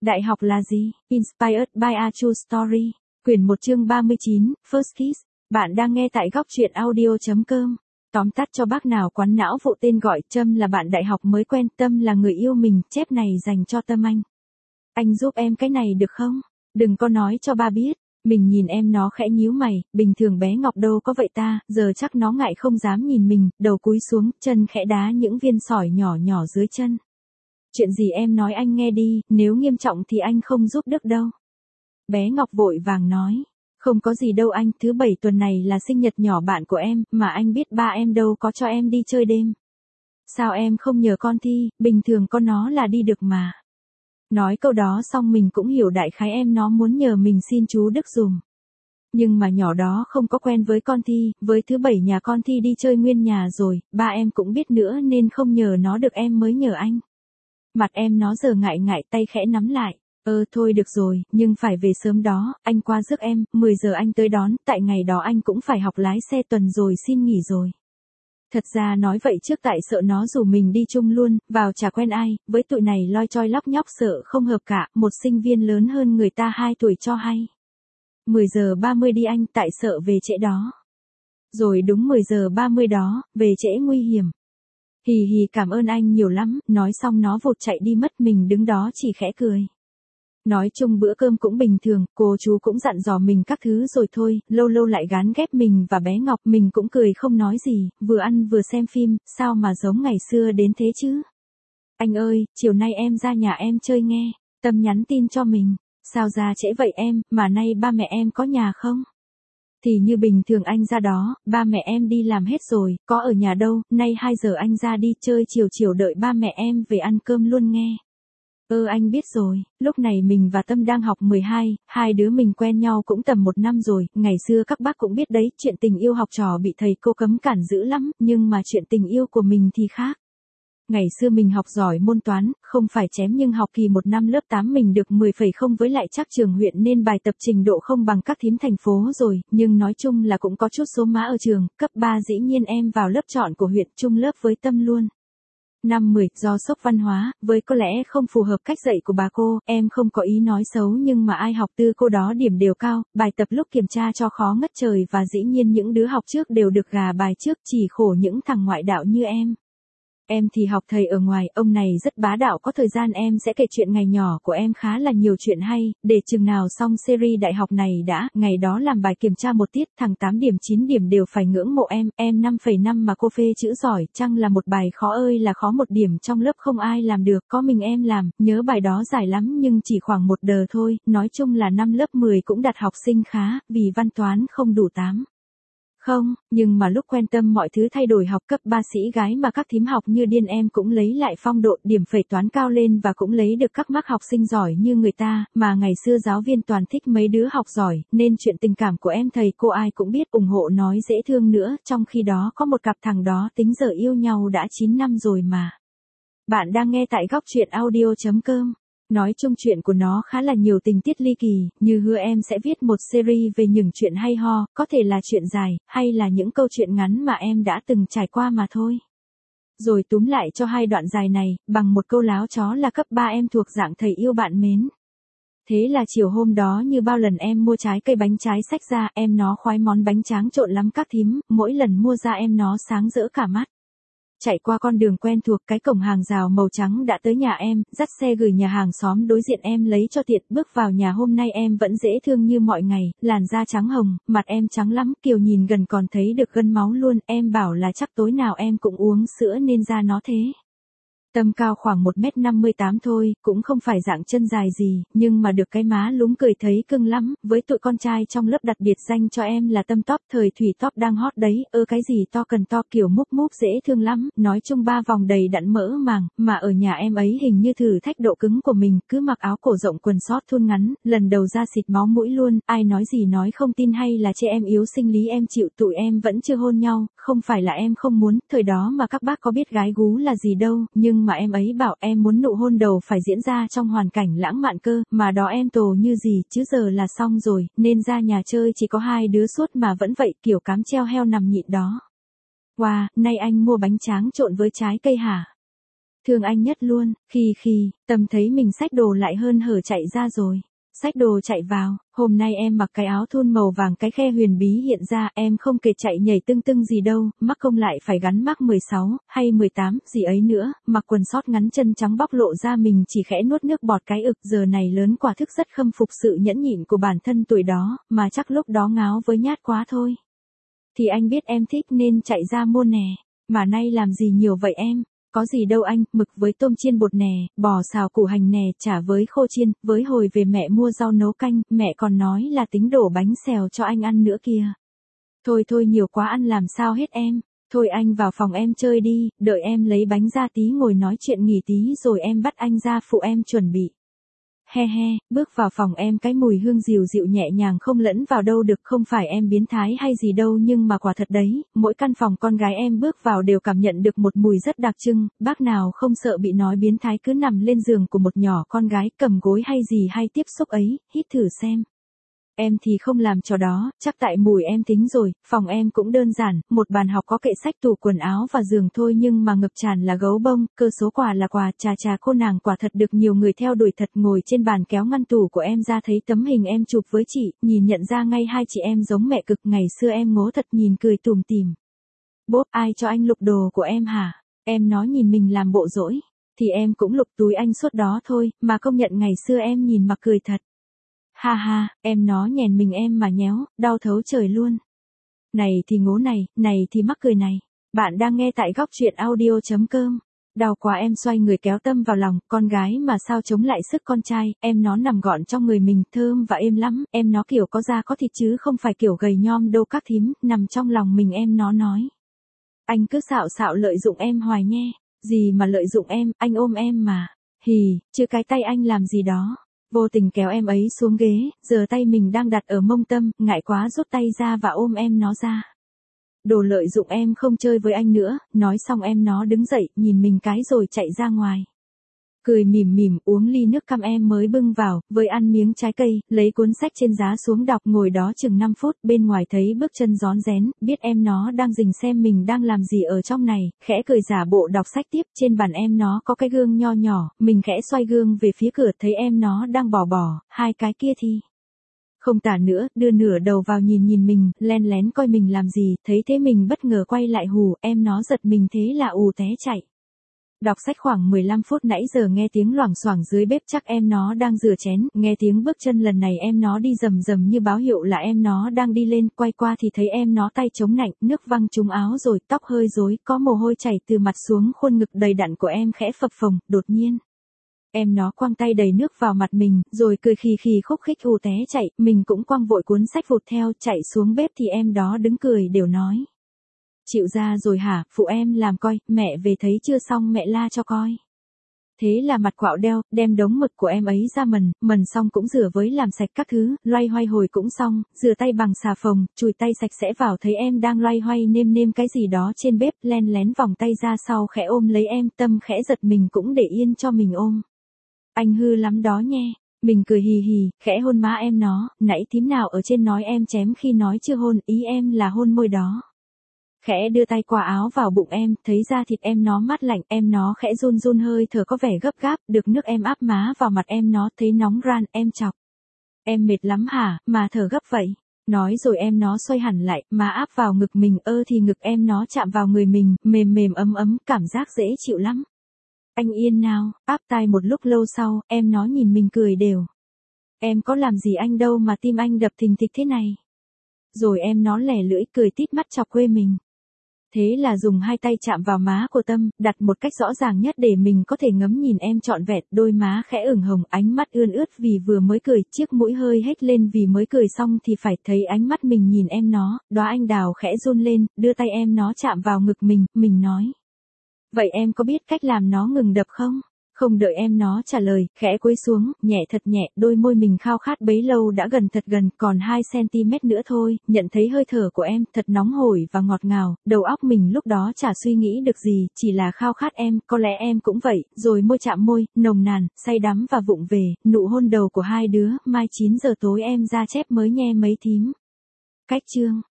Đại học là gì? Inspired by a True Story. Quyển 1 chương 39, First Kiss. Bạn đang nghe tại góc truyện audio.com. Tóm tắt cho bác nào quán não vụ tên gọi Trâm là bạn đại học mới quen, Tâm là người yêu mình, chép này dành cho Tâm anh. Anh giúp em cái này được không? Đừng có nói cho ba biết. Mình nhìn em nó khẽ nhíu mày, bình thường bé Ngọc đâu có vậy ta, giờ chắc nó ngại không dám nhìn mình, đầu cúi xuống, chân khẽ đá những viên sỏi nhỏ nhỏ dưới chân. Chuyện gì em nói anh nghe đi, nếu nghiêm trọng thì anh không giúp được đâu. Bé Ngọc vội vàng nói, không có gì đâu anh, thứ 7 tuần này là sinh nhật nhỏ bạn của em, mà anh biết ba em đâu có cho em đi chơi đêm. Sao em không nhờ con Thi, bình thường con nó là đi được mà. Nói câu đó xong mình cũng hiểu đại khái em nó muốn nhờ mình xin chú Đức dùm. Nhưng mà nhỏ đó không có quen với con Thi, với thứ 7 nhà con Thi đi chơi nguyên nhà rồi, ba em cũng biết nữa nên không nhờ nó được em mới nhờ anh. Mặt em nó giờ ngại ngại tay khẽ nắm lại. Thôi được rồi, nhưng phải về sớm đó, anh qua rước em, 10 giờ anh tới đón, tại ngày đó anh cũng phải học lái xe tuần rồi xin nghỉ rồi. Thật ra nói vậy trước tại sợ nó rủ mình đi chung luôn, vào chả quen ai, với tụi này loi choi lóc nhóc sợ không hợp cả, một sinh viên lớn hơn người ta 2 tuổi cho hay. 10 giờ 30 đi anh, tại sợ về trễ đó. Rồi đúng 10 giờ 30 đó, về trễ nguy hiểm. Hì hì cảm ơn anh nhiều lắm, nói xong nó vụt chạy đi mất, mình đứng đó chỉ khẽ cười. Nói chung bữa cơm cũng bình thường, cô chú cũng dặn dò mình các thứ rồi thôi, lâu lâu lại gán ghép mình và bé Ngọc, mình cũng cười không nói gì, vừa ăn vừa xem phim, sao mà giống ngày xưa đến thế chứ. Anh ơi, chiều nay em ra nhà em chơi nghe, Tâm nhắn tin cho mình, sao ra trễ vậy em, mà nay ba mẹ em có nhà không? Thì như bình thường anh ra đó, ba mẹ em đi làm hết rồi, có ở nhà đâu, nay 2 giờ anh ra đi chơi chiều chiều đợi ba mẹ em về ăn cơm luôn nghe. Anh biết rồi, lúc này mình và Tâm đang học 12, hai đứa mình quen nhau cũng tầm 1 năm rồi, ngày xưa các bác cũng biết đấy, chuyện tình yêu học trò bị thầy cô cấm cản dữ lắm, nhưng mà chuyện tình yêu của mình thì khác. Ngày xưa mình học giỏi môn toán, không phải chém nhưng học kỳ 1 năm lớp 8 mình được 10,0 với lại chắc trường huyện nên bài tập trình độ không bằng các thím thành phố rồi, nhưng nói chung là cũng có chút số má ở trường, cấp 3 dĩ nhiên em vào lớp chọn của huyện chung lớp với Tâm luôn. Năm 10, do sốc văn hóa, với có lẽ không phù hợp cách dạy của bà cô, em không có ý nói xấu nhưng mà ai học tư cô đó điểm đều cao, bài tập lúc kiểm tra cho khó ngất trời và dĩ nhiên những đứa học trước đều được gà bài trước, chỉ khổ những thằng ngoại đạo như em. Em thì học thầy ở ngoài, ông này rất bá đạo, có thời gian em sẽ kể chuyện ngày nhỏ của em khá là nhiều chuyện hay, để chừng nào xong series đại học này đã, ngày đó làm bài kiểm tra một tiết, thằng 8 điểm 9 điểm đều phải ngưỡng mộ em 5,5 mà cô phê chữ giỏi, chăng là một bài khó ơi là khó, 1 điểm trong lớp không ai làm được, có mình em làm, nhớ bài đó dài lắm nhưng chỉ khoảng 1 đờ thôi, nói chung là năm lớp 10 cũng đạt học sinh khá, vì văn toán không đủ 8. Không, nhưng mà lúc quen Tâm mọi thứ thay đổi, học cấp 3 sĩ gái mà các thím học như điên, em cũng lấy lại phong độ, điểm phẩy toán cao lên và cũng lấy được các mác học sinh giỏi như người ta, mà ngày xưa giáo viên toàn thích mấy đứa học giỏi, nên chuyện tình cảm của em thầy cô ai cũng biết, ủng hộ nói dễ thương nữa, trong khi đó có một cặp thằng đó tính giờ yêu nhau đã 9 năm rồi mà. Bạn đang nghe tại góc truyện audio.com. Nói chung chuyện của nó khá là nhiều tình tiết ly kỳ, như hứa em sẽ viết một series về những chuyện hay ho, có thể là chuyện dài, hay là những câu chuyện ngắn mà em đã từng trải qua mà thôi. Rồi túm lại cho 2 đoạn dài này, bằng một câu láo chó là cấp 3 em thuộc dạng thầy yêu bạn mến. Thế là chiều hôm đó như bao lần em mua trái cây bánh trái xách ra, em nó khoái món bánh tráng trộn lắm các thím, mỗi lần mua ra em nó sáng rỡ cả mắt. Chạy qua con đường quen thuộc, cái cổng hàng rào màu trắng đã tới nhà em, dắt xe gửi nhà hàng xóm đối diện em lấy cho tiện, bước vào nhà hôm nay em vẫn dễ thương như mọi ngày, làn da trắng hồng, mặt em trắng lắm, Kiều nhìn gần còn thấy được gân máu luôn, em bảo là chắc tối nào em cũng uống sữa nên da nó thế. Tâm cao khoảng 1m58 thôi, cũng không phải dạng chân dài gì, nhưng mà được cái má lúm cười thấy cưng lắm, với tụi con trai trong lớp đặt biệt danh cho em là Tâm Top, thời Thủy Top đang hot đấy, cái gì to cần to kiểu múp múp dễ thương lắm, nói chung 3 vòng đầy đặn mỡ màng, mà ở nhà em ấy hình như thử thách độ cứng của mình, cứ mặc áo cổ rộng quần sót thun ngắn, lần đầu ra xịt máu mũi luôn, ai nói gì nói không tin hay là trẻ em yếu sinh lý em chịu, tụi em vẫn chưa hôn nhau, không phải là em không muốn, thời đó mà các bác có biết gái gú là gì đâu, nhưng mà em ấy bảo em muốn nụ hôn đầu phải diễn ra trong hoàn cảnh lãng mạn cơ, mà đó em tổ như gì, chứ giờ là xong rồi, nên ra nhà chơi chỉ có 2 đứa suốt mà vẫn vậy, kiểu cám treo heo nằm nhịn đó. Wow, nay anh mua bánh tráng trộn với trái cây hả? Thương anh nhất luôn, Tâm thấy mình xách đồ lại hớn hở chạy ra rồi. Xách đồ chạy vào, hôm nay em mặc cái áo thun màu vàng cái khe huyền bí hiện ra, em không kể chạy nhảy tưng tưng gì đâu, mắc không lại phải gắn mác 16, hay 18, gì ấy nữa, mặc quần sót ngắn chân trắng bóc lộ ra mình chỉ khẽ nuốt nước bọt cái ực giờ này lớn quả thức rất khâm phục sự nhẫn nhịn của bản thân tuổi đó, mà chắc lúc đó ngáo với nhát quá thôi. Thì anh biết em thích nên chạy ra mua nè, mà nay làm gì nhiều vậy em? Có gì đâu anh, mực với tôm chiên bột nè, bò xào củ hành nè, chả với khô chiên, với hồi về mẹ mua rau nấu canh, mẹ còn nói là tính đổ bánh xèo cho anh ăn nữa kìa. Thôi thôi nhiều quá ăn làm sao hết em, thôi anh vào phòng em chơi đi, đợi em lấy bánh ra tí ngồi nói chuyện nghỉ tí rồi em bắt anh ra phụ em chuẩn bị. He he, bước vào phòng em cái mùi hương dịu dịu nhẹ nhàng không lẫn vào đâu được, không phải em biến thái hay gì đâu nhưng mà quả thật đấy, mỗi căn phòng con gái em bước vào đều cảm nhận được một mùi rất đặc trưng, bác nào không sợ bị nói biến thái cứ nằm lên giường của một nhỏ con gái cầm gối hay gì hay tiếp xúc ấy, hít thử xem. Em thì không làm trò đó, chắc tại mùi em tính rồi, phòng em cũng đơn giản, một bàn học có kệ sách tủ quần áo và giường thôi nhưng mà ngập tràn là gấu bông, cơ số quà là quà, chà cô nàng quả thật được nhiều người theo đuổi thật. Ngồi trên bàn kéo ngăn tủ của em ra thấy tấm hình em chụp với chị, nhìn nhận ra ngay hai chị em giống mẹ cực, ngày xưa em ngố thật nhìn cười tủm tỉm. Bốp ai cho anh lục đồ của em hả? Em nói nhìn mình làm bộ dỗi, thì em cũng lục túi anh suốt đó thôi, mà công nhận ngày xưa em nhìn mà cười thật. Ha ha, em nó nhèn mình em mà nhéo, đau thấu trời luôn. Này thì ngố này thì mắc cười này. Bạn đang nghe tại góc truyện audio.com. Đau quá em xoay người kéo Tâm vào lòng, con gái mà sao chống lại sức con trai, em nó nằm gọn trong người mình, thơm và êm lắm, em nó kiểu có da có thịt chứ không phải kiểu gầy nhom đâu các thím, nằm trong lòng mình em nó nói. Anh cứ xạo lợi dụng em hoài nhé, gì mà lợi dụng em, anh ôm em mà, hì, chứ cái tay anh làm gì đó. Vô tình kéo em ấy xuống ghế, giờ tay mình đang đặt ở mông Tâm, ngại quá rút tay ra và ôm em nó ra. Đồ lợi dụng em không chơi với anh nữa, nói xong em nó đứng dậy, nhìn mình cái rồi chạy ra ngoài. Cười mỉm mỉm uống ly nước cam em mới bưng vào, với ăn miếng trái cây, lấy cuốn sách trên giá xuống đọc, ngồi đó chừng 5 phút, bên ngoài thấy bước chân rón rén, biết em nó đang rình xem mình đang làm gì ở trong này, khẽ cười giả bộ đọc sách tiếp. Trên bàn em nó có cái gương nho nhỏ, mình khẽ xoay gương về phía cửa thấy em nó đang bỏ, hai cái kia thì không tả nữa, đưa nửa đầu vào nhìn mình, len lén coi mình làm gì, thấy thế mình bất ngờ quay lại hù, em nó giật mình thế là ù té chạy. Đọc sách khoảng 15 phút nãy giờ nghe tiếng loảng xoảng dưới bếp chắc em nó đang rửa chén, nghe tiếng bước chân lần này em nó đi rầm rầm như báo hiệu là em nó đang đi lên, quay qua thì thấy em nó tay chống nạnh, nước văng trúng áo rồi, tóc hơi rối, có mồ hôi chảy từ mặt xuống khuôn ngực đầy đặn của em khẽ phập phồng, đột nhiên. Em nó quăng tay đầy nước vào mặt mình, rồi cười khì khúc khích ù té chạy, mình cũng quăng vội cuốn sách vụt theo, chạy xuống bếp thì em đó đứng cười đều nói. Chịu ra rồi hả, phụ em làm coi, mẹ về thấy chưa xong mẹ la cho coi. Thế là mặt quạo đeo, đem đống mực của em ấy ra mần xong cũng rửa với làm sạch các thứ, loay hoay hồi cũng xong, rửa tay bằng xà phòng, chùi tay sạch sẽ vào thấy em đang loay hoay nêm cái gì đó trên bếp, len lén vòng tay ra sau khẽ ôm lấy em, Tâm khẽ giật mình cũng để yên cho mình ôm. Anh hư lắm đó nhé. Mình cười hì, khẽ hôn má em nó, nãy thím nào ở trên nói em chém khi nói chưa hôn, ý em là hôn môi đó. Khẽ đưa tay qua áo vào bụng em, thấy da thịt em nó mát lạnh, em nó khẽ run hơi thở có vẻ gấp gáp, được nước em áp má vào mặt em nó, thấy nóng ran, em chọc. Em mệt lắm hả, mà thở gấp vậy. Nói rồi em nó xoay hẳn lại, má áp vào ngực mình, thì ngực em nó chạm vào người mình, mềm ấm, cảm giác dễ chịu lắm. Anh yên nào, áp tai một lúc lâu sau, em nó nhìn mình cười đều. Em có làm gì anh đâu mà tim anh đập thình thịch thế này. Rồi em nó lẻ lưỡi cười tít mắt chọc quê mình. Thế là dùng hai tay chạm vào má của Tâm, đặt một cách rõ ràng nhất để mình có thể ngắm nhìn em trọn vẹn, đôi má khẽ ửng hồng, ánh mắt ươn ướt vì vừa mới cười, chiếc mũi hơi hét lên vì mới cười xong thì phải thấy ánh mắt mình nhìn em nó, đóa anh đào khẽ run lên, đưa tay em nó chạm vào ngực mình nói. Vậy em có biết cách làm nó ngừng đập không? Không đợi em nó trả lời, khẽ cúi xuống, nhẹ thật nhẹ, đôi môi mình khao khát bấy lâu đã thật gần, còn 2cm nữa thôi, nhận thấy hơi thở của em, thật nóng hổi và ngọt ngào, đầu óc mình lúc đó chả suy nghĩ được gì, chỉ là khao khát em, có lẽ em cũng vậy, rồi môi chạm môi, nồng nàn, say đắm và vụng về, nụ hôn đầu của hai đứa, mai 9 giờ tối em ra chép mới nghe mấy thím. Cách chương